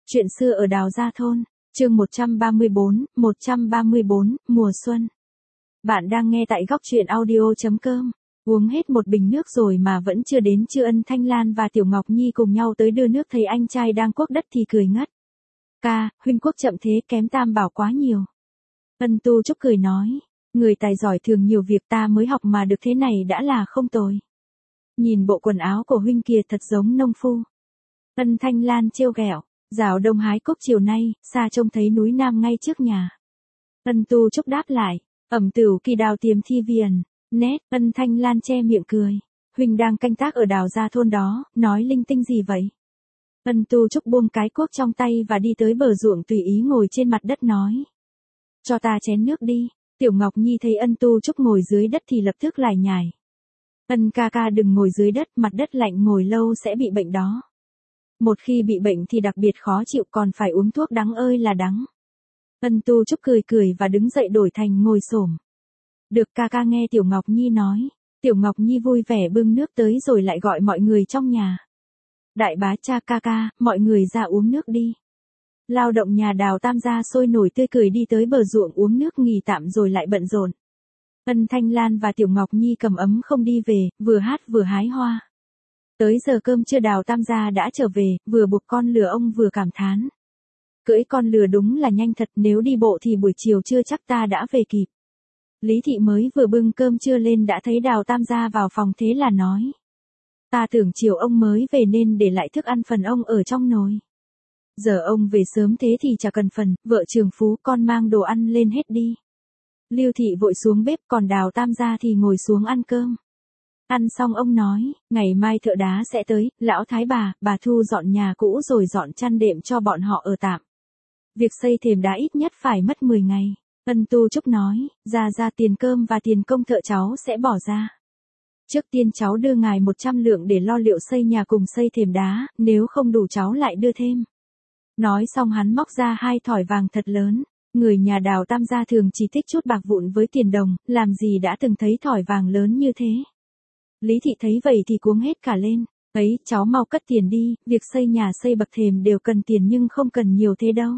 Chuyện xưa ở Đào Gia Thôn, chương 134, mùa xuân. Bạn đang nghe tại góc truyện audio.com. Uống hết một bình nước rồi mà vẫn chưa đến trưa, Ân Thanh Lan và Tiểu Ngọc Nhi cùng nhau tới đưa nước, thấy anh trai đang cuốc đất thì cười ngất. Ca, huynh cuốc chậm thế, kém Tam Bảo quá nhiều. Ân Tu Trúc cười nói, người tài giỏi thường nhiều việc, ta mới học mà được thế này đã là không tồi. Nhìn bộ quần áo của huynh kia thật giống nông phu. Ân Thanh Lan trêu ghẹo. Rào đông hái cúc chiều nay, xa trông thấy núi Nam ngay trước nhà. Ân Tu Trúc đáp lại, ẩm tửu kỳ đào tiềm thi viền, nét. Ân Thanh Lan che miệng cười, huynh đang canh tác ở Đào Gia Thôn đó, nói linh tinh gì vậy? Ân Tu Trúc buông cái cuốc trong tay và đi tới bờ ruộng, tùy ý ngồi trên mặt đất nói, cho ta chén nước đi. Tiểu Ngọc Nhi thấy Ân Tu Trúc ngồi dưới đất thì lập tức lải nhải. Ân ca ca đừng ngồi dưới đất, mặt đất lạnh ngồi lâu sẽ bị bệnh đó. Một khi bị bệnh thì đặc biệt khó chịu, còn phải uống thuốc đắng ơi là đắng. Ân Tu Trúc cười cười và đứng dậy đổi thành ngồi xổm. Được ca ca, nghe Tiểu Ngọc Nhi nói. Tiểu Ngọc Nhi vui vẻ bưng nước tới rồi lại gọi mọi người trong nhà. Đại bá cha, ca ca, mọi người ra uống nước đi. Lao động nhà Đào Tam gia sôi nổi tươi cười đi tới bờ ruộng uống nước nghỉ tạm rồi lại bận rộn. Ân Thanh Lan và Tiểu Ngọc Nhi cầm ấm không đi về, vừa hát vừa hái hoa. Tới giờ cơm trưa Đào Tam gia đã trở về, vừa buộc con lừa ông vừa cảm thán. Cưỡi con lừa đúng là nhanh thật, nếu đi bộ thì buổi chiều chưa chắc ta đã về kịp. Lý Thị mới vừa bưng cơm trưa lên đã thấy Đào Tam gia vào phòng, thế là nói. Ta tưởng chiều ông mới về nên để lại thức ăn phần ông ở trong nồi. Giờ ông về sớm thế thì chả cần phần, vợ Trường Phú, con mang đồ ăn lên hết đi. Lưu Thị vội xuống bếp, còn Đào Tam gia thì ngồi xuống ăn cơm. Ăn xong ông nói, ngày mai thợ đá sẽ tới, lão thái bà Thu dọn nhà cũ rồi dọn chăn đệm cho bọn họ ở tạm. Việc xây thềm đá ít nhất phải mất 10 ngày. Ân Tu Trúc nói, ra tiền cơm và tiền công thợ cháu sẽ bỏ ra. Trước tiên cháu đưa ngài 100 lượng để lo liệu xây nhà cùng xây thềm đá, nếu không đủ cháu lại đưa thêm. Nói xong hắn móc ra 2 thỏi vàng thật lớn. Người nhà Đào Tam gia thường chỉ thích chút bạc vụn với tiền đồng, làm gì đã từng thấy thỏi vàng lớn như thế. Lý Thị thấy vậy thì cuống hết cả lên, ấy, cháu mau cất tiền đi, việc xây nhà xây bậc thềm đều cần tiền nhưng không cần nhiều thế đâu.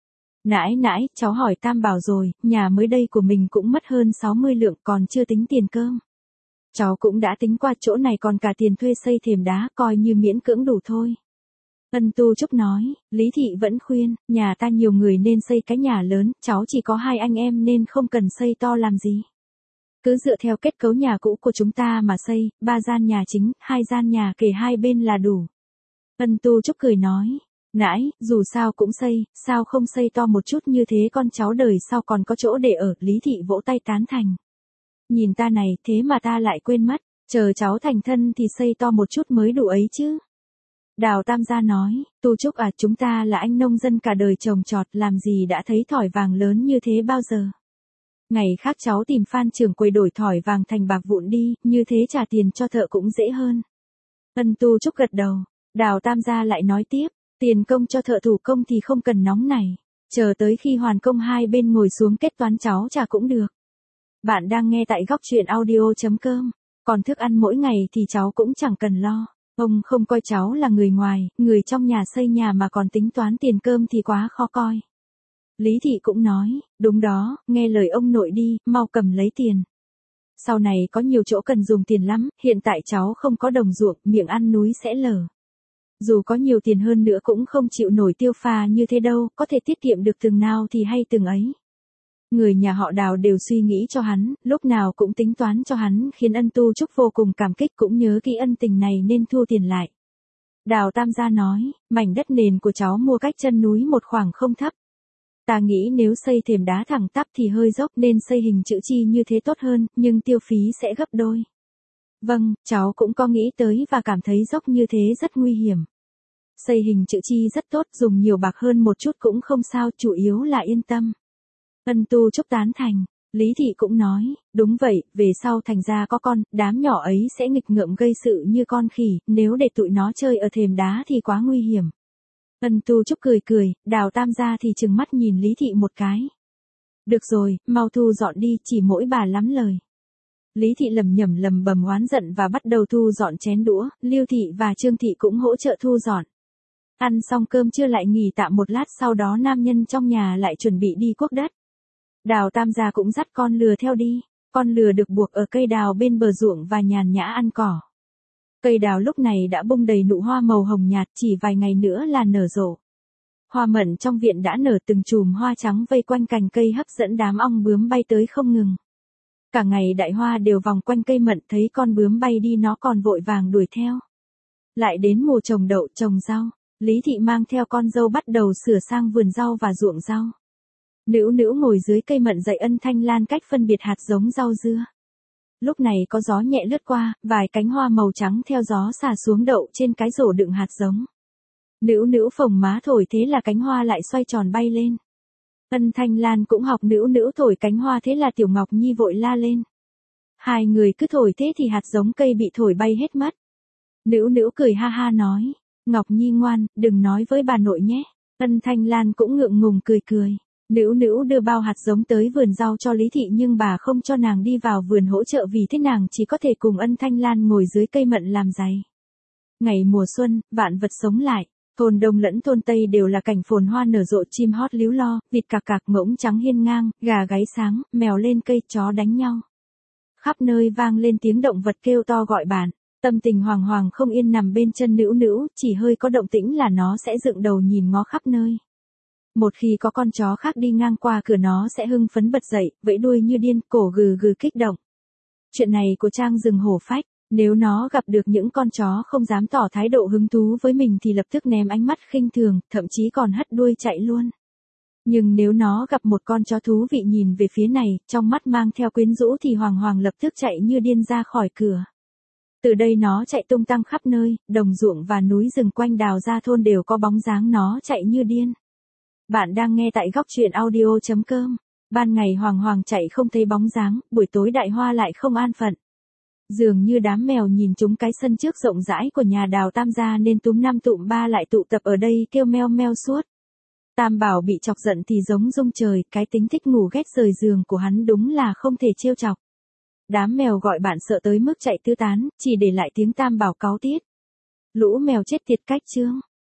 Nãi, cháu hỏi Tam Bảo rồi, nhà mới đây của mình cũng mất hơn 60 lượng, còn chưa tính tiền cơm. Cháu cũng đã tính qua, chỗ này còn cả tiền thuê xây thềm đá, coi như miễn cưỡng đủ thôi. Ân Tu Trúc nói, Lý Thị vẫn khuyên, nhà ta nhiều người nên xây cái nhà lớn, cháu chỉ có 2 anh em nên không cần xây to làm gì. Cứ dựa theo kết cấu nhà cũ của chúng ta mà xây, 3 gian nhà chính, 2 gian nhà kề hai bên là đủ. Ân Tu Trúc cười nói, nãi, dù sao cũng xây, sao không xây to một chút, như thế con cháu đời sau còn có chỗ để ở. Lý Thị vỗ tay tán thành. Nhìn ta này, thế mà ta lại quên mất, chờ cháu thành thân thì xây to một chút mới đủ ấy chứ. Đào Tam gia nói, Tu Trúc à, chúng ta là anh nông dân cả đời trồng trọt, làm gì đã thấy thỏi vàng lớn như thế bao giờ. Ngày khác cháu tìm Phan trưởng quầy đổi thỏi vàng thành bạc vụn đi, như thế trả tiền cho thợ cũng dễ hơn. Ân Tu Trúc gật đầu. Đào Tam gia lại nói tiếp, tiền công cho thợ thủ công thì không cần nóng này, chờ tới khi hoàn công hai bên ngồi xuống kết toán cháu trả cũng được. Bạn đang nghe tại góc truyện audio.com. Còn thức ăn mỗi ngày thì cháu cũng chẳng cần lo. Ông không coi cháu là người ngoài, người trong nhà xây nhà mà còn tính toán tiền cơm thì quá khó coi. Lý Thị cũng nói, đúng đó, nghe lời ông nội đi, mau cầm lấy tiền. Sau này có nhiều chỗ cần dùng tiền lắm, hiện tại cháu không có đồng ruộng, miệng ăn núi sẽ lở. Dù có nhiều tiền hơn nữa cũng không chịu nổi tiêu pha như thế đâu, có thể tiết kiệm được từng nào thì hay từng ấy. Người nhà họ Đào đều suy nghĩ cho hắn, lúc nào cũng tính toán cho hắn, khiến Ân Tu Trúc vô cùng cảm kích, cũng nhớ kỹ ân tình này nên thu tiền lại. Đào Tam gia nói, mảnh đất nền của cháu mua cách chân núi một khoảng không thấp. Ta nghĩ nếu xây thềm đá thẳng tắp thì hơi dốc nên xây hình chữ chi như thế tốt hơn, nhưng tiêu phí sẽ gấp đôi. Vâng, cháu cũng có nghĩ tới và cảm thấy dốc như thế rất nguy hiểm. Xây hình chữ chi rất tốt, dùng nhiều bạc hơn một chút cũng không sao, chủ yếu là yên tâm. Ân Tu Trúc tán thành. Lý Thị cũng nói, đúng vậy, về sau thành ra có con, đám nhỏ ấy sẽ nghịch ngợm gây sự như con khỉ, nếu để tụi nó chơi ở thềm đá thì quá nguy hiểm. Ân Tu Trúc cười, Đào Tam gia thì trừng mắt nhìn Lý Thị một cái. Được rồi, mau thu dọn đi, chỉ mỗi bà lắm lời. Lý Thị lầm bầm oán giận và bắt đầu thu dọn chén đũa, Lưu Thị và Trương Thị cũng hỗ trợ thu dọn. Ăn xong cơm trưa lại nghỉ tạm một lát, sau đó nam nhân trong nhà lại chuẩn bị đi cuốc đất. Đào Tam gia cũng dắt con lừa theo đi. Con lừa được buộc ở cây đào bên bờ ruộng và nhàn nhã ăn cỏ. Cây đào lúc này đã bung đầy nụ hoa màu hồng nhạt, chỉ vài ngày nữa là nở rộ. Hoa mận trong viện đã nở từng chùm hoa trắng vây quanh cành cây, hấp dẫn đám ong bướm bay tới không ngừng. Cả ngày đại hoa đều vòng quanh cây mận, thấy con bướm bay đi nó còn vội vàng đuổi theo. Lại đến mùa trồng đậu trồng rau, Lý Thị mang theo con dâu bắt đầu sửa sang vườn rau và ruộng rau. Nữu Nữu ngồi dưới cây mận dạy Ân Thanh Lan cách phân biệt hạt giống rau dưa. Lúc này có gió nhẹ lướt qua, vài cánh hoa màu trắng theo gió xả xuống đậu trên cái rổ đựng hạt giống. Nữu Nữu phồng má thổi, thế là cánh hoa lại xoay tròn bay lên. Ân Thanh Lan cũng học Nữu Nữu thổi cánh hoa, thế là Tiểu Ngọc Nhi vội la lên. Hai người cứ thổi thế thì hạt giống cây bị thổi bay hết mất. Nữu Nữu cười ha ha nói, Ngọc Nhi ngoan, đừng nói với bà nội nhé. Ân Thanh Lan cũng ngượng ngùng cười cười. Nữu Nữu đưa bao hạt giống tới vườn rau cho Lý Thị, nhưng bà không cho nàng đi vào vườn hỗ trợ, vì thế nàng chỉ có thể cùng Ân Thanh Lan ngồi dưới cây mận làm giày. Ngày mùa xuân, vạn vật sống lại. Thôn Đông lẫn thôn Tây đều là cảnh phồn hoa nở rộ, chim hót líu lo, vịt cạc cạc, ngỗng trắng hiên ngang, gà gáy sáng, mèo lên cây, chó đánh nhau. Khắp nơi vang lên tiếng động vật kêu to gọi bạn. Tâm tình Hoàng Hoàng không yên nằm bên chân Nữu Nữu, chỉ hơi có động tĩnh là nó sẽ dựng đầu nhìn ngó khắp nơi. Một khi có con chó khác đi ngang qua cửa nó sẽ hưng phấn bật dậy, vẫy đuôi như điên, cổ gừ gừ kích động. Chuyện này của Trang rừng hổ phách, nếu nó gặp được những con chó không dám tỏ thái độ hứng thú với mình thì lập tức ném ánh mắt khinh thường, thậm chí còn hất đuôi chạy luôn. Nhưng nếu nó gặp một con chó thú vị nhìn về phía này, trong mắt mang theo quyến rũ thì Hoàng Hoàng lập tức chạy như điên ra khỏi cửa. Từ đây nó chạy tung tăng khắp nơi, đồng ruộng và núi rừng quanh Đào Gia thôn đều có bóng dáng nó chạy như điên. Bạn đang nghe tại góc truyện audio.com. Ban ngày Hoàng Hoàng chạy không thấy bóng dáng, buổi tối đại hoa lại không an phận. Dường như đám mèo nhìn chúng cái sân trước rộng rãi của nhà Đào Tam gia nên túm năm tụm ba lại tụ tập ở đây kêu meo meo suốt. Tam Bảo bị chọc giận thì giống rung trời, cái tính thích ngủ ghét rời giường của hắn đúng là không thể trêu chọc. Đám mèo gọi bạn sợ tới mức chạy tứ tán, chỉ để lại tiếng Tam Bảo cáu tiết. Lũ mèo chết tiệt cách chương.